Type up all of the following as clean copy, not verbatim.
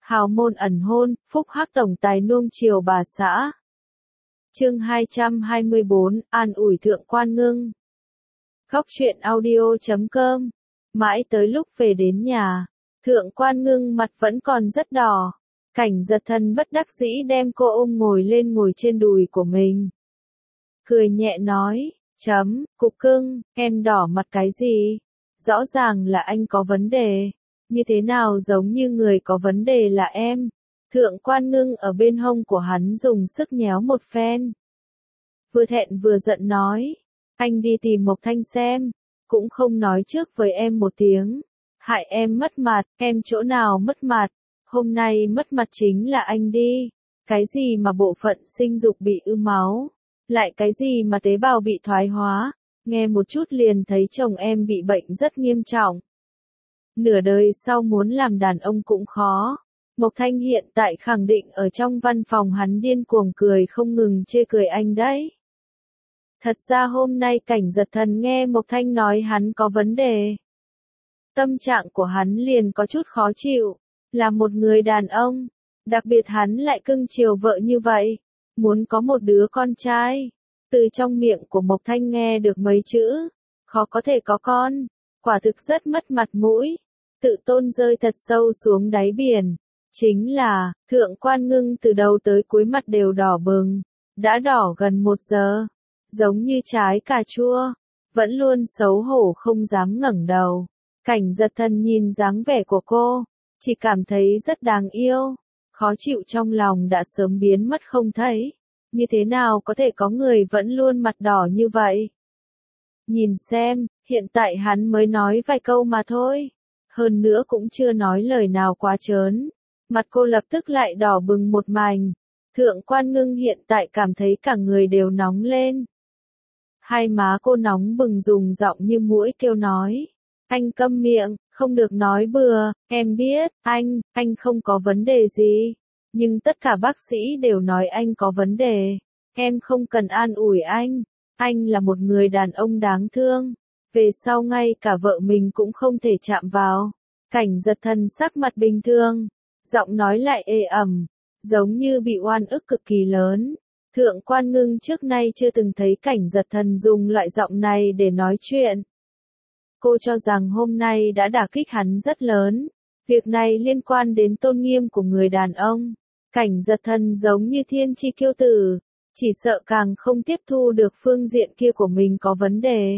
Hào môn ẩn hôn, phúc hắc tổng tài nuông chiều bà xã. Chương 224, an ủi thượng quan ngưng. Góc truyện audio.com. Mãi tới lúc về đến nhà, thượng quan ngưng mặt vẫn còn rất đỏ. Cảnh Giật Thần bất đắc dĩ đem cô ôm ngồi trên đùi của mình. Cười nhẹ nói, cục cưng, em đỏ mặt cái gì? Rõ ràng là anh có vấn đề. Như thế nào giống như người có vấn đề là em? Thượng quan ngưng ở bên hông của hắn dùng sức nhéo một phen. Vừa thẹn vừa giận nói, anh đi tìm Mộc Thanh xem, cũng không nói trước với em một tiếng. Hại em mất mặt, em chỗ nào mất mặt? Hôm nay mất mặt chính là anh đi. Cái gì mà bộ phận sinh dục bị ứ máu? Lại cái gì mà tế bào bị thoái hóa? Nghe một chút liền thấy chồng em bị bệnh rất nghiêm trọng. Nửa đời sau muốn làm đàn ông cũng khó. Mộc Thanh hiện tại khẳng định ở trong văn phòng hắn điên cuồng cười không ngừng chê cười anh đấy. Thật ra hôm nay Cảnh Giật Thần nghe Mộc Thanh nói hắn có vấn đề. Tâm trạng của hắn liền có chút khó chịu. Là một người đàn ông, đặc biệt hắn lại cưng chiều vợ như vậy, muốn có một đứa con trai. Từ trong miệng của Mộc Thanh nghe được mấy chữ, khó có thể có con, quả thực rất mất mặt mũi, tự tôn rơi thật sâu xuống đáy biển. Chính là, thượng quan ngưng từ đầu tới cuối mặt đều đỏ bừng, đã đỏ gần 1 giờ, giống như trái cà chua, vẫn luôn xấu hổ không dám ngẩng đầu. Cảnh Giật Thần nhìn dáng vẻ của cô, chỉ cảm thấy rất đáng yêu, khó chịu trong lòng đã sớm biến mất không thấy. Như thế nào có thể có người vẫn luôn mặt đỏ như vậy? Nhìn xem, hiện tại hắn mới nói vài câu mà thôi. Hơn nữa cũng chưa nói lời nào quá trớn. Mặt cô lập tức lại đỏ bừng một mảnh. Thượng quan ngưng hiện tại cảm thấy cả người đều nóng lên. Hai má cô nóng bừng dùng giọng như muỗi kêu nói. Anh câm miệng, không được nói bừa, em biết, anh không có vấn đề gì. Nhưng tất cả bác sĩ đều nói anh có vấn đề. Em không cần an ủi anh là một người đàn ông đáng thương. Về sau ngay cả vợ mình cũng không thể chạm vào. Cảnh Giật Thần sắc mặt bình thường, giọng nói lại ê ẩm, giống như bị oan ức cực kỳ lớn. Thượng quan ngưng trước nay chưa từng thấy Cảnh Giật Thần dùng loại giọng này để nói chuyện. Cô cho rằng hôm nay đã đả kích hắn rất lớn. Việc này liên quan đến tôn nghiêm của người đàn ông. Cảnh Giật Thần giống như thiên chi kiêu tử, chỉ sợ càng không tiếp thu được phương diện kia của mình có vấn đề.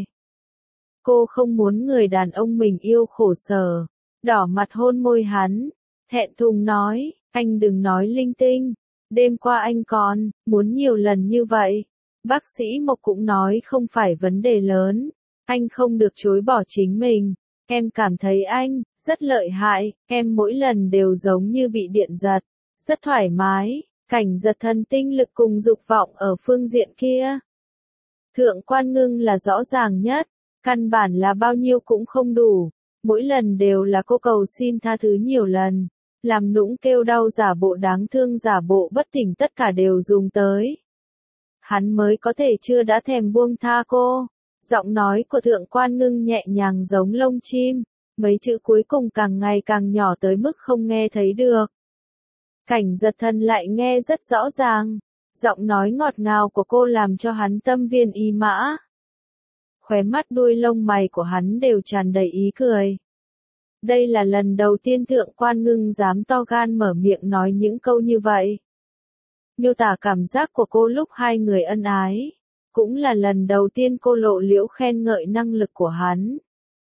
Cô không muốn người đàn ông mình yêu khổ sở, đỏ mặt hôn môi hắn, thẹn thùng nói, anh đừng nói linh tinh, đêm qua anh còn muốn nhiều lần như vậy. Bác sĩ Mộc cũng nói không phải vấn đề lớn, anh không được chối bỏ chính mình. Em cảm thấy anh rất lợi hại, em mỗi lần đều giống như bị điện giật, rất thoải mái. Cảnh Giật Thần tinh lực cùng dục vọng ở phương diện kia. Thượng quan ngưng là rõ ràng nhất, căn bản là bao nhiêu cũng không đủ, mỗi lần đều là cô cầu xin tha thứ nhiều lần, làm nũng kêu đau giả bộ đáng thương giả bộ bất tỉnh tất cả đều dùng tới. Hắn mới có thể chưa đã thèm buông tha cô. Giọng nói của thượng quan ngưng nhẹ nhàng giống lông chim, mấy chữ cuối cùng càng ngày càng nhỏ tới mức không nghe thấy được. Cảnh Giật Thần lại nghe rất rõ ràng, giọng nói ngọt ngào của cô làm cho hắn tâm viên ý mã. Khóe mắt đuôi lông mày của hắn đều tràn đầy ý cười. Đây là lần đầu tiên thượng quan ngưng dám to gan mở miệng nói những câu như vậy. Miêu tả cảm giác của cô lúc hai người ân ái. Cũng là lần đầu tiên cô lộ liễu khen ngợi năng lực của hắn.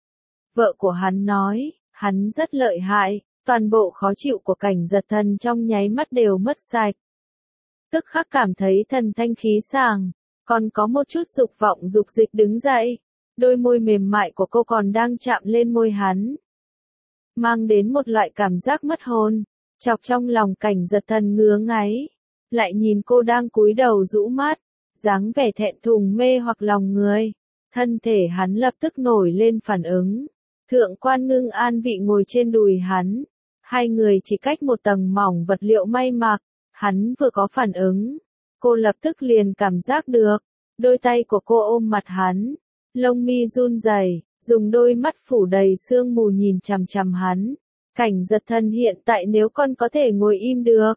Vợ của hắn nói, hắn rất lợi hại, toàn bộ khó chịu của Cảnh Giật Thần trong nháy mắt đều mất sạch. Tức khắc cảm thấy thần thanh khí sảng, còn có một chút dục vọng dục dịch đứng dậy, đôi môi mềm mại của cô còn đang chạm lên môi hắn. Mang đến một loại cảm giác mất hồn, chọc trong lòng Cảnh Giật Thần ngứa ngáy, lại nhìn cô đang cúi đầu rũ mắt. Dáng vẻ thẹn thùng mê hoặc lòng người, thân thể hắn lập tức nổi lên phản ứng. Thượng quan ngưng an vị ngồi trên đùi hắn, hai người chỉ cách một tầng mỏng vật liệu may mặc, hắn vừa có phản ứng, cô lập tức liền cảm giác được, đôi tay của cô ôm mặt hắn, lông mi run rẩy, dùng đôi mắt phủ đầy sương mù nhìn chằm chằm hắn. Cảnh Giật Thần hiện tại nếu con có thể ngồi im được,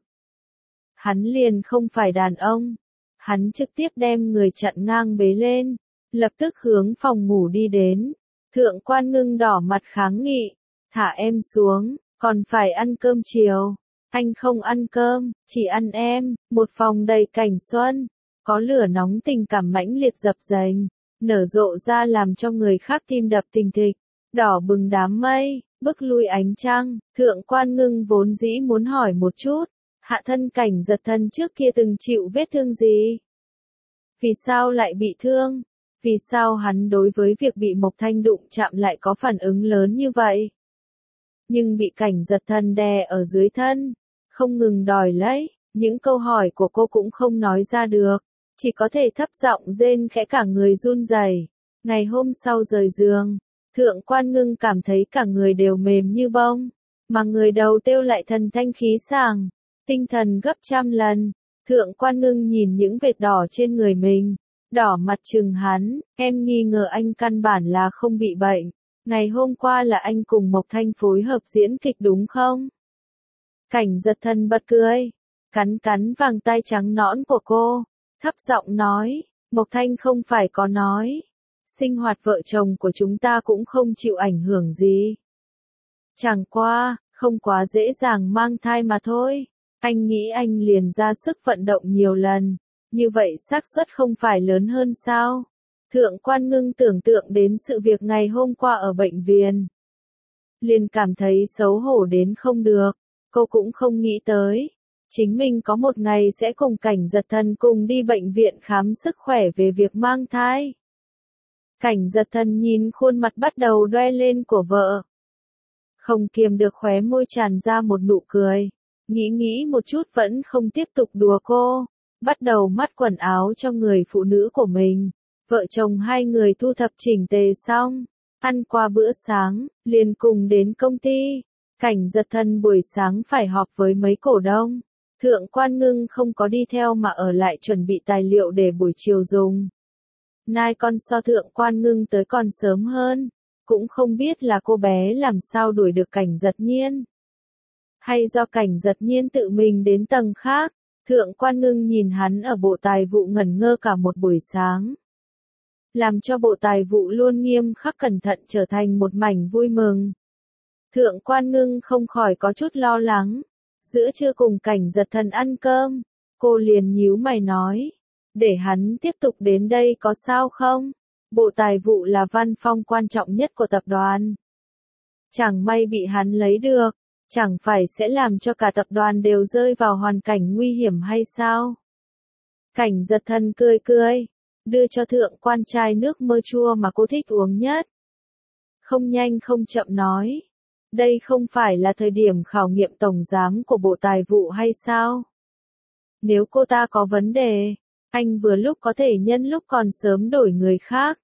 hắn liền không phải đàn ông. Hắn trực tiếp đem người chặn ngang bế lên, lập tức hướng phòng ngủ đi đến. Thượng Quan Ngưng đỏ mặt kháng nghị, thả em xuống, còn phải ăn cơm chiều. Anh không ăn cơm, chỉ ăn em. Một phòng đầy cảnh xuân, có lửa nóng tình cảm mãnh liệt dập dềnh, nở rộ ra làm cho người khác tim đập thình thịch, đỏ bừng đám mây, bức lui ánh trăng. Thượng Quan Ngưng vốn dĩ muốn hỏi một chút, hạ thân Cảnh Giật Thần trước kia từng chịu vết thương gì? Vì sao lại bị thương? Vì sao hắn đối với việc bị Mộc Thanh đụng chạm lại có phản ứng lớn như vậy? Nhưng bị Cảnh Giật Thần đè ở dưới thân, không ngừng đòi lấy, những câu hỏi của cô cũng không nói ra được, chỉ có thể thấp giọng rên khẽ cả người run rẩy. Ngày hôm sau rời giường, Thượng Quan Ngưng cảm thấy cả người đều mềm như bông, mà người đầu têu lại thần thanh khí sảng, tinh thần gấp trăm lần. Thượng Quan Ngưng nhìn những vệt đỏ trên người mình, đỏ mặt trừng hắn, em nghi ngờ anh căn bản là không bị bệnh. Ngày hôm qua là anh cùng Mộc Thanh phối hợp diễn kịch đúng không? Cảnh Giật Thần bật cười, cắn cắn vàng tay trắng nõn của cô, thấp giọng nói, Mộc Thanh không phải có nói, sinh hoạt vợ chồng của chúng ta cũng không chịu ảnh hưởng gì. Chẳng qua, không quá dễ dàng mang thai mà thôi. Anh nghĩ anh liền ra sức vận động nhiều lần, như vậy xác suất không phải lớn hơn sao? Thượng Quan Ngưng tưởng tượng đến sự việc ngày hôm qua ở bệnh viện, liền cảm thấy xấu hổ đến không được. Cô cũng không nghĩ tới, chính mình có một ngày sẽ cùng Cảnh Giật Thần cùng đi bệnh viện khám sức khỏe về việc mang thai. Cảnh Giật Thần nhìn khuôn mặt bắt đầu đoe lên của vợ, không kiềm được khóe môi tràn ra một nụ cười. Nghĩ một chút vẫn không tiếp tục đùa cô, bắt đầu mắt quần áo cho người phụ nữ của mình. Vợ chồng hai người thu thập chỉnh tề xong, ăn qua bữa sáng, liền cùng đến công ty. Cảnh Giật Thần buổi sáng phải họp với mấy cổ đông. Thượng Quan Ngưng không có đi theo mà ở lại chuẩn bị tài liệu để buổi chiều dùng. Nai con so Thượng Quan Ngưng tới còn sớm hơn, cũng không biết là cô bé làm sao đuổi được Cảnh Giật Nhiên, hay do Cảnh Giật Nhiên tự mình đến tầng khác. Thượng Quan Ngưng nhìn hắn ở bộ tài vụ ngẩn ngơ cả một buổi sáng, làm cho bộ tài vụ luôn nghiêm khắc cẩn thận trở thành một mảnh vui mừng. Thượng Quan Ngưng không khỏi có chút lo lắng. Giữa trưa cùng Cảnh Giật Thần ăn cơm, cô liền nhíu mày nói, để hắn tiếp tục đến đây có sao không? Bộ tài vụ là văn phòng quan trọng nhất của tập đoàn. Chẳng may bị hắn lấy được, chẳng phải sẽ làm cho cả tập đoàn đều rơi vào hoàn cảnh nguy hiểm hay sao? Cảnh Giật Thần cười cười, đưa cho Thượng Quan chai nước mơ chua mà cô thích uống nhất. Không nhanh không chậm nói, đây không phải là thời điểm khảo nghiệm tổng giám của bộ tài vụ hay sao? Nếu cô ta có vấn đề, anh vừa lúc có thể nhân lúc còn sớm đổi người khác.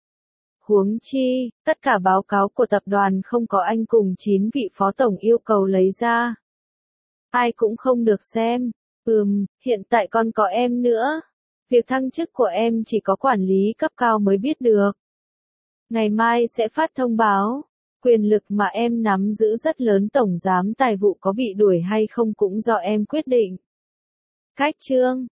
Huống chi, tất cả báo cáo của tập đoàn không có anh cùng 9 vị phó tổng yêu cầu lấy ra, ai cũng không được xem. Hiện tại còn có em nữa. Việc thăng chức của em chỉ có quản lý cấp cao mới biết được. Ngày mai sẽ phát thông báo. Quyền lực mà em nắm giữ rất lớn, tổng giám tài vụ có bị đuổi hay không cũng do em quyết định. Cách chương